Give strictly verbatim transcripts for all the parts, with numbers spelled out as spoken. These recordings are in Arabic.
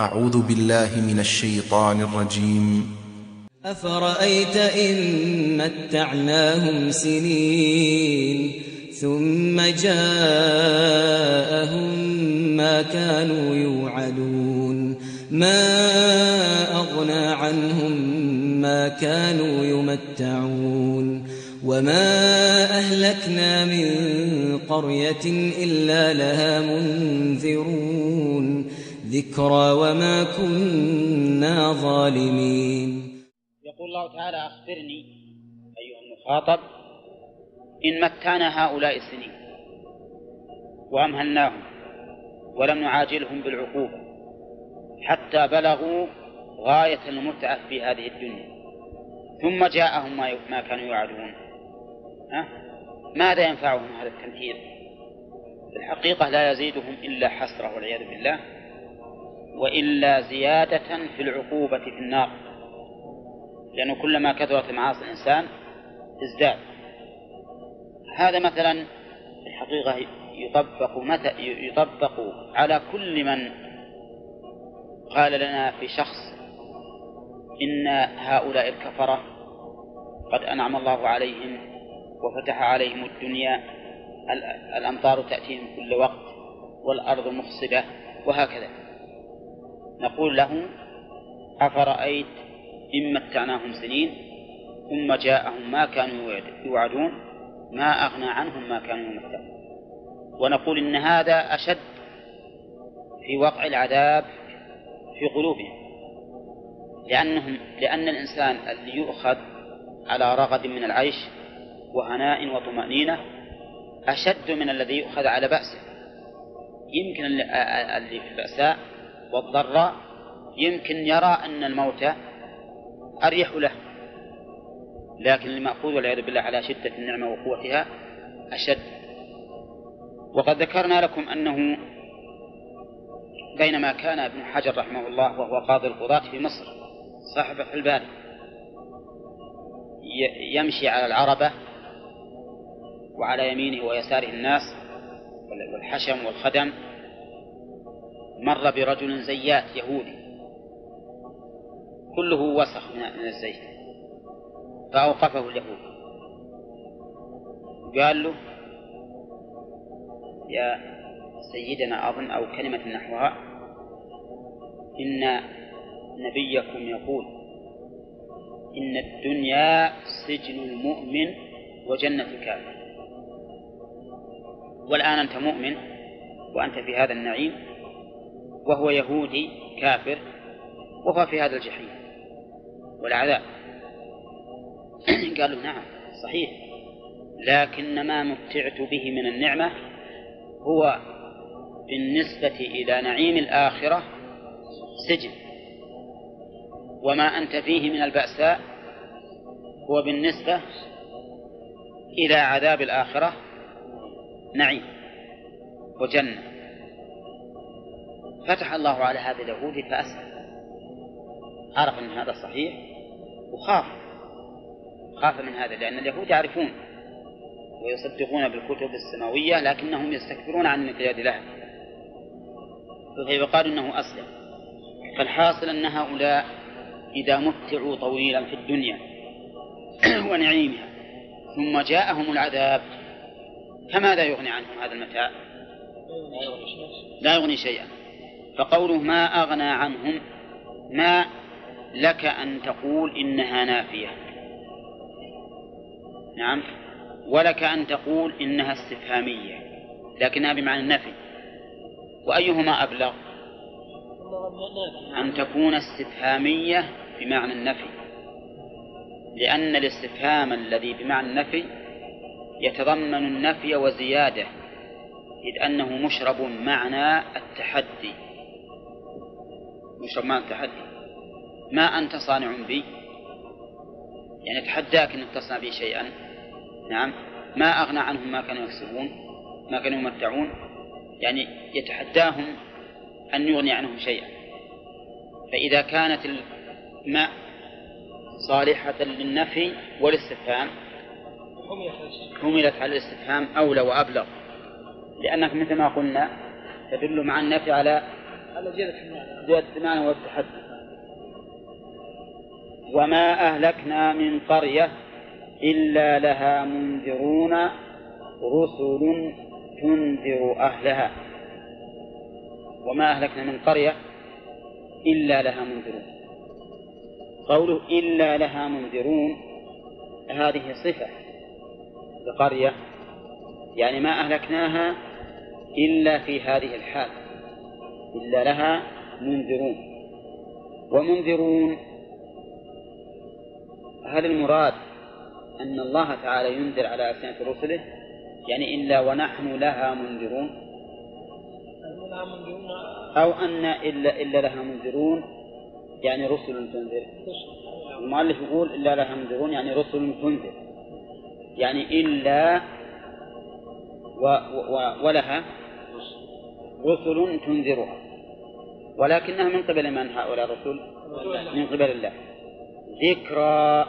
أعوذ بالله من الشيطان الرجيم. أفرأيت إن متعناهم سنين ثم جاءهم ما كانوا يوعدون ما أغنى عنهم ما كانوا يمتعون وما أهلكنا من قرية إلا لها منذرون ذكرى وما كنا ظالمين. يقول الله تعالى: أخبرني أيها المخاطب إن متعنا هؤلاء السنين وأمهلناهم ولم نعاجلهم بالعقوبة حتى بلغوا غاية المتعة في هذه الدنيا ثم جاءهم ما كانوا يوعدون، ها؟ ماذا ينفعهم هذا التمثيل؟ في الحقيقة لا يزيدهم إلا حسرة والعياذ بالله، وإلا زيادة في العقوبة في النار، لأنه كلما كثرت معاصي الإنسان ازداد. هذا مثلا في الحقيقة يطبق, متى يطبق على كل من قال لنا في شخص إن هؤلاء الكفرة قد أنعم الله عليهم وفتح عليهم الدنيا، الأمطار تأتيهم كل وقت والأرض مخصبة وهكذا. نقول له: أفرأيت إن متعناهم سنين ثم جاءهم ما كانوا يوعدون ما أغنى عنهم ما كانوا يمتعون. ونقول إن هذا أشد في وقع العذاب في قلوبهم، لأنهم لأن الإنسان اللي يؤخذ على رغد من العيش وهناء وطمأنينة أشد من الذي يؤخذ على بأسه. يمكن اللي في البأساء والضراء يمكن يرى أن الموت أريح له، لكن المأخوذ والعياذ بالله على شدة النعمة وقوتها أشد. وقد ذكرنا لكم أنه بينما كان ابن حجر رحمه الله وهو قاضي القضاة في مصر صاحب فتح الباري يمشي على العربة وعلى يمينه ويساره الناس والحشم والخدم، مر برجل زيات يهودي كله وسخ من الزيت، فأوقفه اليهود قال له: يا سيدنا، أظن أو كلمة نحوها، إن نبيكم يقول إن الدنيا سجن المؤمن وجنة الكافر، والآن أنت مؤمن وأنت في هذا النعيم وهو يهودي كافر وهو في هذا الجحيم والعذاب. قالوا: نعم صحيح، لكن ما متعت به من النعمة هو بالنسبة إلى نعيم الآخرة سجن، وما أنت فيه من البأساء هو بالنسبة إلى عذاب الآخرة نعيم وجنة. فتح الله على هذا اليهودي فأسلم، عرف أن هذا صحيح وخاف خاف من هذا، لأن اليهود يعرفون ويصدقون بالكتب السماوية لكنهم يستكبرون عن الانقياد لها، فقالوا أنه أسلم. فالحاصل أن هؤلاء إذا متعوا طويلا في الدنيا ونعيمها ثم جاءهم العذاب فماذا يغني عنهم هذا المتاع؟ لا يغني شيئا. فقوله ما أغنى عنهم، ما لك أن تقول إنها نافية، نعم، ولك أن تقول إنها استفهامية لكنها بمعنى النفي، وأيهما أبلغ؟ أن تكون استفهامية بمعنى النفي، لأن الاستفهام الذي بمعنى النفي يتضمن النفي وزيادة، إذ أنه مشرب معنى التحدي، مشرب معنى التحدي. ما أنت صانع بي، يعني أتحداك أنك تصنع بي شيئا، نعم. ما أغنى عنهم ما كانوا يكسبون ما كانوا يمتعون، يعني يتحداهم أن يغني عنهم شيئا. فإذا كانت الماء صالحة للنفي والاستفهام حملت على الاستفهام أولى وأبلغ، لأنك مثل ما قلنا تدل مع النفي على على زيادة المعنى زيادة المعنى والتحدي. وما أهلكنا من قرية إلا لها منذرون رسل تنذر أهلها. وما أهلكنا من قرية إلا لها منذرون. قوله إلا لها منذرون هذه صفة لقرية، يعني ما أهلكناها إلا في هذه الحال، إلا لها منذرون. ومنذرون هل المراد أن الله تعالى ينذر على ألسنة رسله، يعني إلا ونحن لها منذرون، أو أن إلا, إلا لها منذرون يعني رسل تنذر؟ المؤلف يقول إلا لها منذرون يعني رسل تنذر، يعني إلا و و ولها رسل تنذرها، ولكنها من قبل من هؤلاء الرسل؟ من قبل الله. ذكرى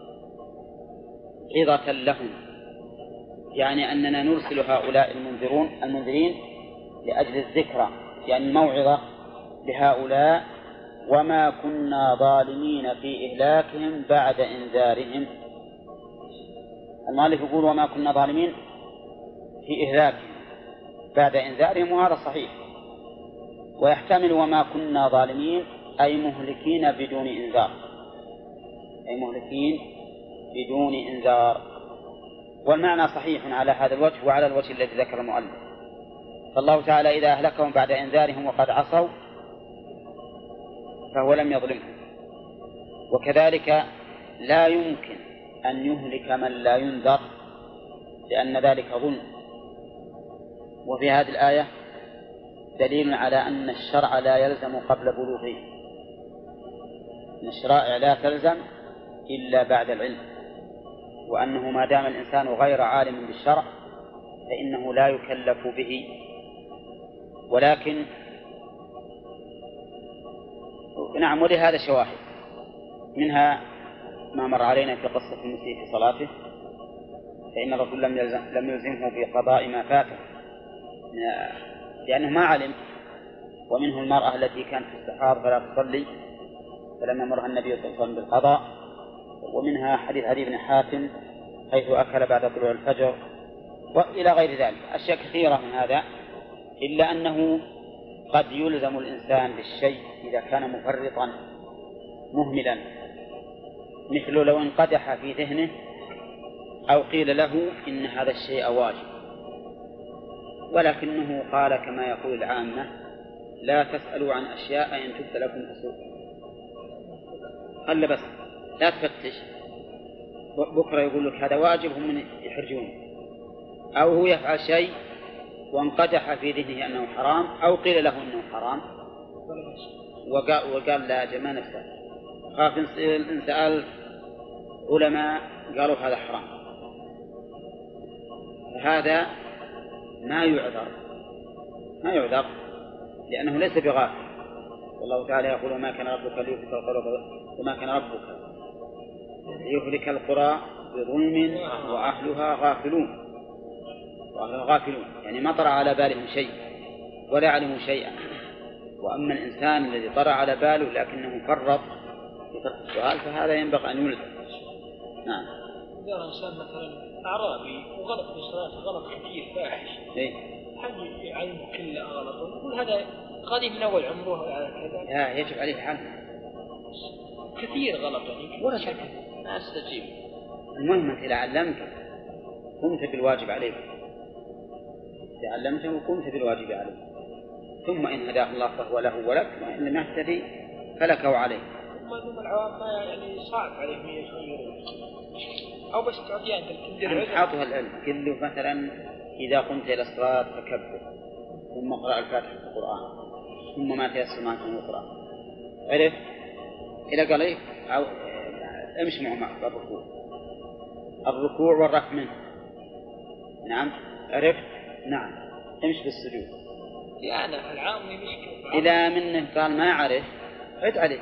عظة لهم، يعني أننا نرسل هؤلاء المنذرون المنذرين لأجل الذكرى، يعني الموعظة لهؤلاء. وما كنا ظالمين في إهلاكهم بعد إنذارهم. المؤلف يقول وما كنا ظالمين في إهلاكهم بعد إنذارهم، وهذا صحيح. ويحتمل وما كنا ظالمين أي مهلكين بدون إنذار، أي مهلكين بدون إنذار. والمعنى صحيح على هذا الوجه وعلى الوجه الذي ذكر المؤلف. فالله تعالى إذا أهلكهم بعد إنذارهم وقد عصوا فهو لم يظلمهم، وكذلك لا يمكن أن يهلك من لا ينذر لأن ذلك ظلم. وفي هذه الآية دليل على أن الشرع لا يلزم قبل بلوغه، أن الشرائع لا تلزم إلا بعد العلم، وأنه ما دام الإنسان غير عالم بالشرع فإنه لا يكلف به. ولكن نعم، ولهذا شواهد، منها ما مر علينا في قصة المسيء في صلاته، فإن الرسول لم يلزم لم يلزمه بقضاء ما فاته لأنه ما علم. ومنه المرأة التي كانت في السحار فلا تصلي فلما مرها النبي صلى الله عليه وسلم بالقضاء. ومنها حديث عدي بن حاتم حيث أكل بعد طلوع الفجر، وإلى غير ذلك أشياء كثيرة من هذا. إلا أنه قد يلزم الإنسان بالشيء إذا كان مفرطا مهملا، مثل لو انقدح في ذهنه أو قيل له إن هذا الشيء واجب، ولكنه قال كما يقول العامة لا تسألوا عن أشياء إن تبت لكم تسوء. قال بس لا تفتش، بكرة يقول لك هذا واجب هم يحرجون، أو هو يفعل شيء وانقدح في ذهنه أنه حرام أو قيل له أنه حرام وقال, وقال لا جمع نفسه، خاف إن سأل علماء قالوا هذا حرام، هذا ما يعذر ما يعذر لأنه ليس بغافل. والله تعالى يقول وما كان ربك ليهلك القرى وما كان ربك ليهلك القرى بظلم وأهلها غافلون، وأهلها غافلون يعني ما طرأ على بالهم شيء ولا علموا شيئا. وأما الإنسان الذي طرأ على باله لكنه فرط في ترك السؤال فهذا ينبغي أن يلزم. نعم. إذا إنسان مثلا أعرابي وغلط في صلاته غلط كثير فاحش، إيه؟ هل يعلم كله غلط؟ يقول هذا قادم من أول عمره على كذا. لا يجب عليه حل. كثير غلط يعني. ولا شك ما استجيب. المهم أنت إذا علمته قمت بالواجب عليك، إذا علمته قمت بالواجب عليك، ثم إن هداه الله فهو له ولك، وإن لم يهتدي فلك وعليه. ما دون العوام ما يعني صعب عليهم يغيرون، أو بس تعطيه أنت الكبير. حاطها العلم قل له مثلا إذا قمت إلى الصلاة فكبر ثم اقرأ الفاتحة في القرآن ثم ما تيسر معك من القرآن، عرف؟ إذا قال إيه أو امشي معه معك الركوع الركوع والرفع منه، نعم عرفت؟ نعم امشي بالسجود. يعني العام مشكلة. إذا منه قال ما عرف عد عليه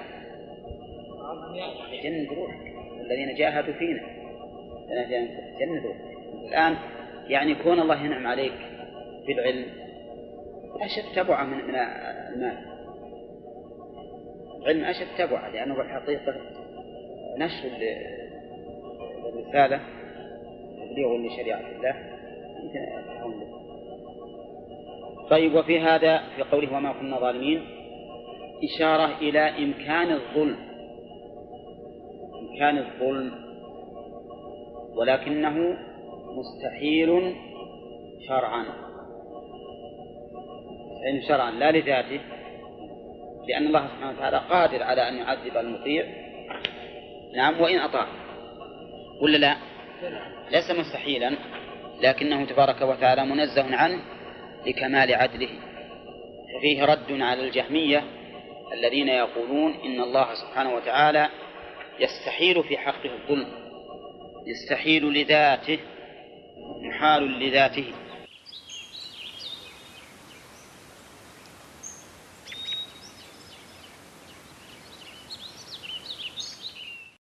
جند روحك الذين جاهدوا فينا جند روحك. الآن يعني كون الله ينعم عليك بالعلم أشد تبعه من المال، علم أشد تبعا، لأنه بالحقيقة نشر الرسالة تبليغ لشريعة الله. طيب، وفي هذا في قوله وما كنا ظالمين إشارة إلى إمكان الظلم، إمكان الظلم، ولكنه مستحيل شرعا، مستحيل شرعا لا لذاته، لأن الله سبحانه وتعالى قادر على أن يعذب المطيع، نعم، وإن أطاع، ولا لا؟ ليس مستحيلا، لكنه تبارك وتعالى منزه عنه لكمال عدله. ففيه رد على الجهمية الذين يقولون إن الله سبحانه وتعالى يستحيل في حقه الظلم، يستحيل لذاته، محال لذاته،